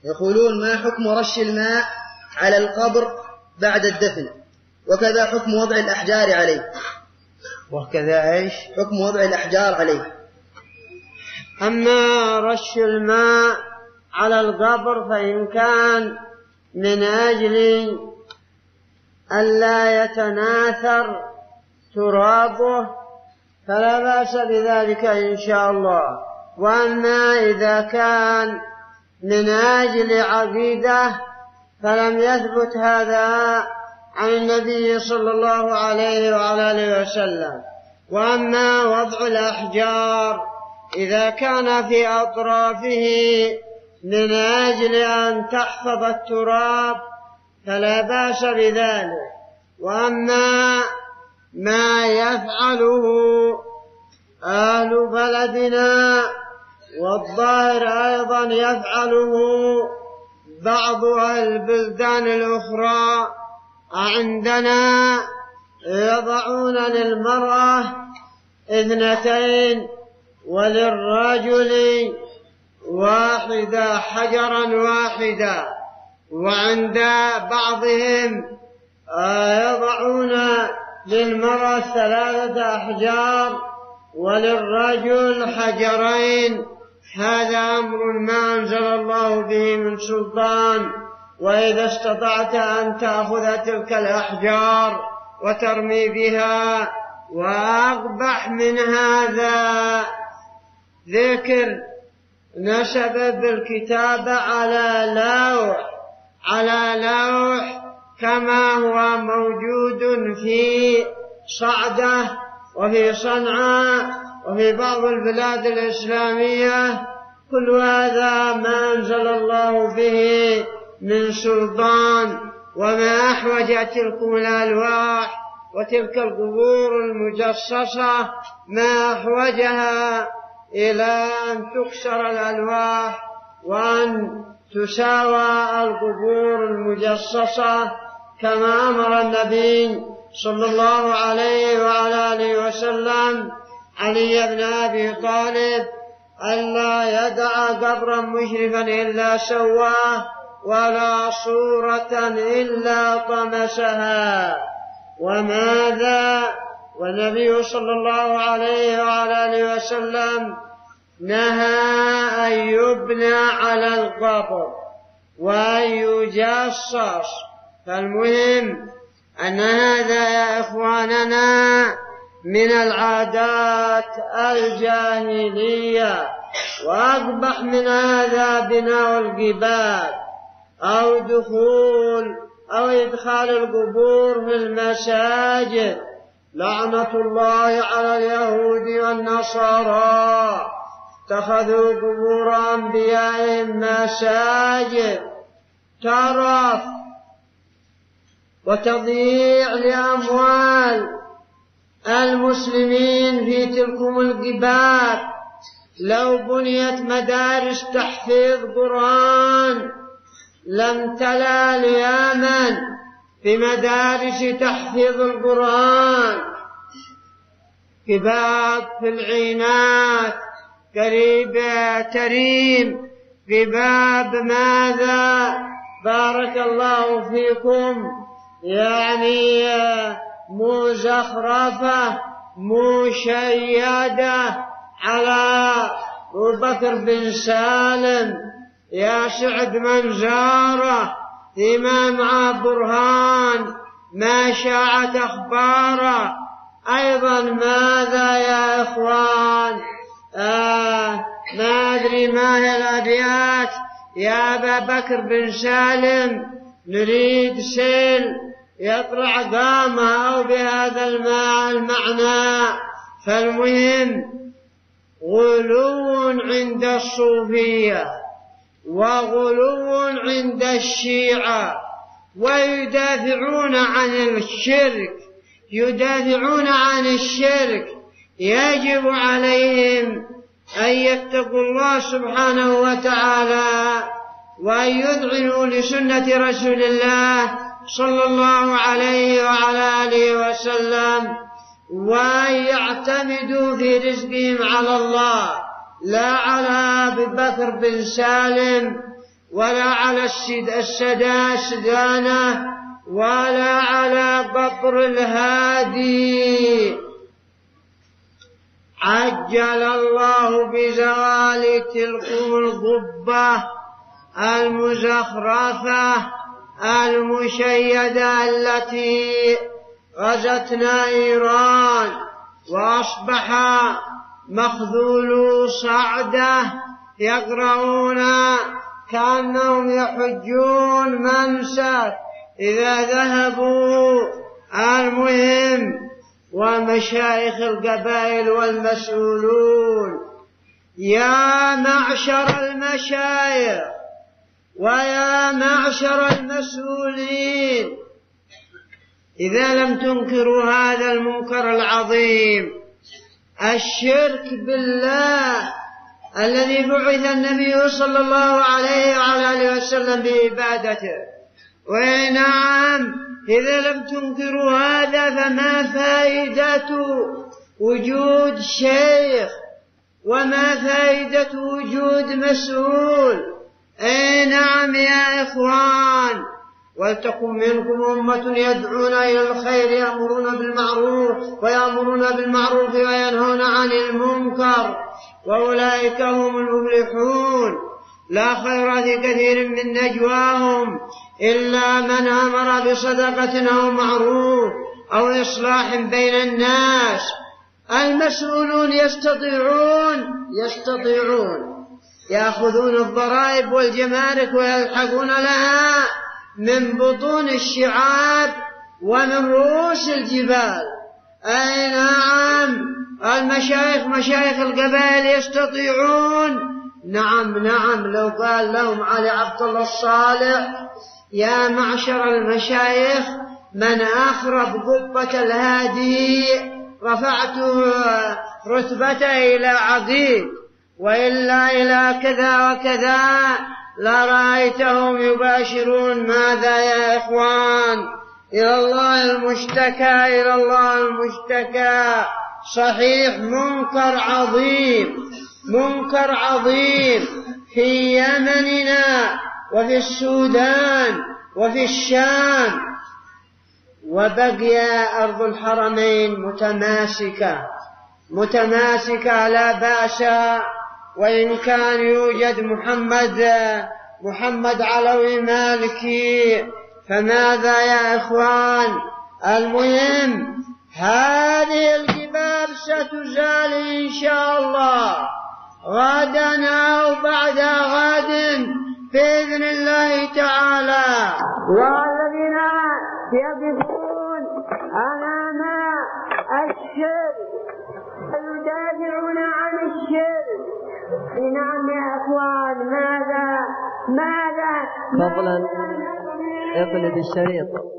يقولون: ما حكم رش الماء على القبر بعد الدفن؟ وكذا حكم وضع الأحجار عليه. وكذا إيش؟ حكم وضع الأحجار عليه. أما رش الماء على القبر فإن كان من أجل ألا يتناثر ترابه فلا بأس بذلك إن شاء الله. وأما إذا كان من أجل عقيدة فلم يثبت هذا عن النبي صلى الله عليه وعلى آله وسلم. وأما وضع الأحجار إذا كان في أطرافه من أجل أن تحفظ التراب فلا بأس بذلك. وأما ما يفعله أهل بلدنا والظاهر أيضا يفعله بعض البلدان الأخرى عندنا، يضعون للمرأة 2 وللرجل 1 حجرا واحدا، وعند بعضهم يضعون للمرأة 3 أحجار وللرجل 2 حجرين. هذا أمر ما أنزل الله به من سلطان. وإذا استطعت أن تأخذ تلك الأحجار وترمي بها. وأقبح من هذا ذكر نسب بالكتابة على لوح كما هو موجود في صعدة وفي صنعاء وفي بعض البلاد الإسلامية. كل هذا ما أنزل الله به من سلطان. وما أحوج تلكم الألواح وتلك القبور المجصصة ما أحوجها إلى أن تكسر الألواح وأن تساوى القبور المجصصة كما أمر النبي صلى الله عليه وعلى آله وسلم علي بن أبي طالب ألا يدع قبرا مشرفا إلا سواه ولا صورة إلا طمسها. وماذا؟ والنبي صلى الله عليه وعلى آله وسلم نهى أن يبنى على القبر وأن يجصص. فالمهم أن هذا يا إخواننا من العادات الجاهلية. وأقبح من هذا بناء الجبال أو إدخال القبور في المساجد. لعنة الله على اليهود والنصارى اتخذوا قبور أنبيائهم مساجد. ترف وتضييع لأموال المسلمين في تلكم الجبال. لو بنيت مدارس تحفيظ قرآن لم تلا لياما في مدارس تحفيظ القرآن. في باب في العينات قريب تريم، في باب ماذا بارك الله فيكم يعني مزخرفة مشيدة على أبو بكر بن سالم يا سعد من زاره فيما مع برهان ما شاعت أخباره. أيضا ماذا يا إخوان ما أدري ما هي الأبيات يا أبا بكر بن سالم نريد سيل يطلع قامة أو بهذا المعنى. فالمهم غلو عند الصوفية وغلو عند الشيعة ويدافعون عن الشرك. يجب عليهم أن يتقوا الله سبحانه وتعالى وأن يذعنوا لسنة رسول الله صلى الله عليه وعلى آله وسلم وأن يعتمدوا في رزقهم على الله لا على أبي بكر بن سالم ولا على السدانة ولا على قبر الهادي. عجل الله بزوال تلكم القبة المزخرفة المشيدة التي غزتنا إيران، وأصبح مخذول صعدة يقرؤون كأنهم يحجون منسك إذا ذهبوا. المهم، ومشايخ القبائل والمسؤولون، يا معشر المشايخ ويا معشر المسؤولين، إذا لم تنكروا هذا المنكر العظيم، الشرك بالله الذي بعث النبي صلى الله عليه وعلى آله وسلم بعبادته، ونعم إذا لم تنكروا هذا فما فائدة وجود شيخ وما فائدة وجود مسؤول؟ أي نعم يا إخوان، ولتكن منكم أمة يدعون إلى الخير ويأمرون بالمعروف وينهون عن المنكر، وأولئك هم المفلحون. لا خير في كثير من نجواهم إلا من أمر بصدقة أو معروف أو إصلاح بين الناس. المسؤولون يستطيعون يأخذون الضرائب والجمارك ويلحقون لها من بطون الشعاب ومن رؤوس الجبال. أي نعم، المشايخ مشايخ القبائل يستطيعون. نعم، لو قال لهم علي عبد الله الصالح: يا معشر المشايخ، من أخرب قبة الهادي رفعت رتبته إلى عقيد، وإلا إلى كذا وكذا، لرأيتهم يباشرون. ماذا يا إخوان؟ إلى الله المشتكى. صحيح، منكر عظيم في يمننا وفي السودان وفي الشام، وبقي أرض الحرمين متماسكة لا بأس. وإن كان يوجد محمد علوي مالكي، فماذا يا إخوان؟ المهم، هذه الجبال ستزال إن شاء الله غدا أو بعد غد بإذن الله تعالى. والذين يقفون أمام الشرك ويدافعون عن الشرك، نعم يا أخوان، ماذا فضلا اقلب الشريط.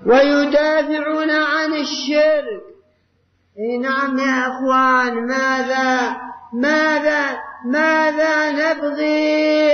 ويدافعون عن الشرك. نعم يا أخوان، ماذا نبغي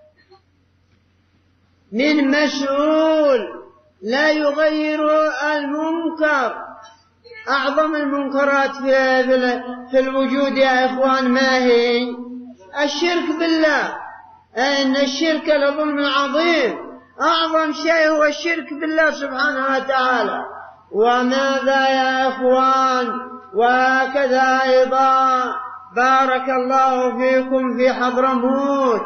من مسؤول لا يغير المنكر؟ أعظم المنكرات في الوجود يا إخوان ما هي؟ الشرك بالله. إن الشرك لظلم عظيم، أعظم شيء هو الشرك بالله سبحانه وتعالى. وماذا يا إخوان؟ وهكذا أيضا بارك الله فيكم في حضرموت،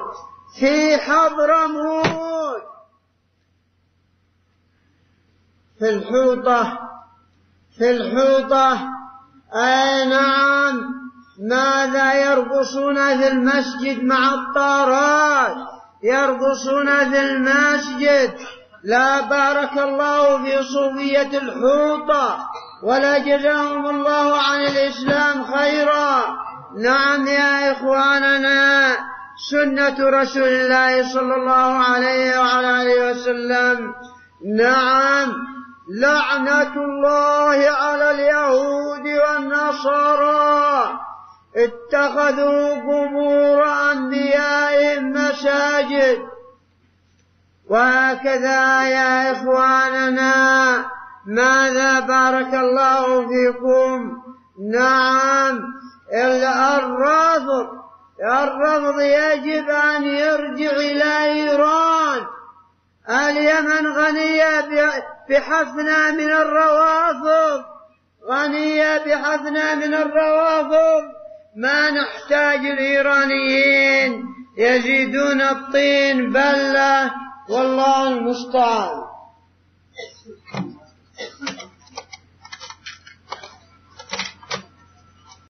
في الحوطة أي نعم، ماذا يرقصون في المسجد مع الطارات، يرقصون في المسجد. لا بارك الله في صوفية الحوطة، ولا جزاهم الله عن الإسلام خيرا. نعم يا إخواننا، سنة رسول الله صلى الله عليه وعلى آله وسلم. نعم، لعنة الله على اليهود والنصارى، اتخذوا قبور أنبيائهم مساجد. وهكذا يا إخواننا، ماذا بارك الله فيكم؟ نعم، الرفض يجب أن يرجع إلى إيران. اليمن غنية بحثنا من الروافض، ما نحتاج الإيرانيين يزيدون الطين بلة، والله المستعان.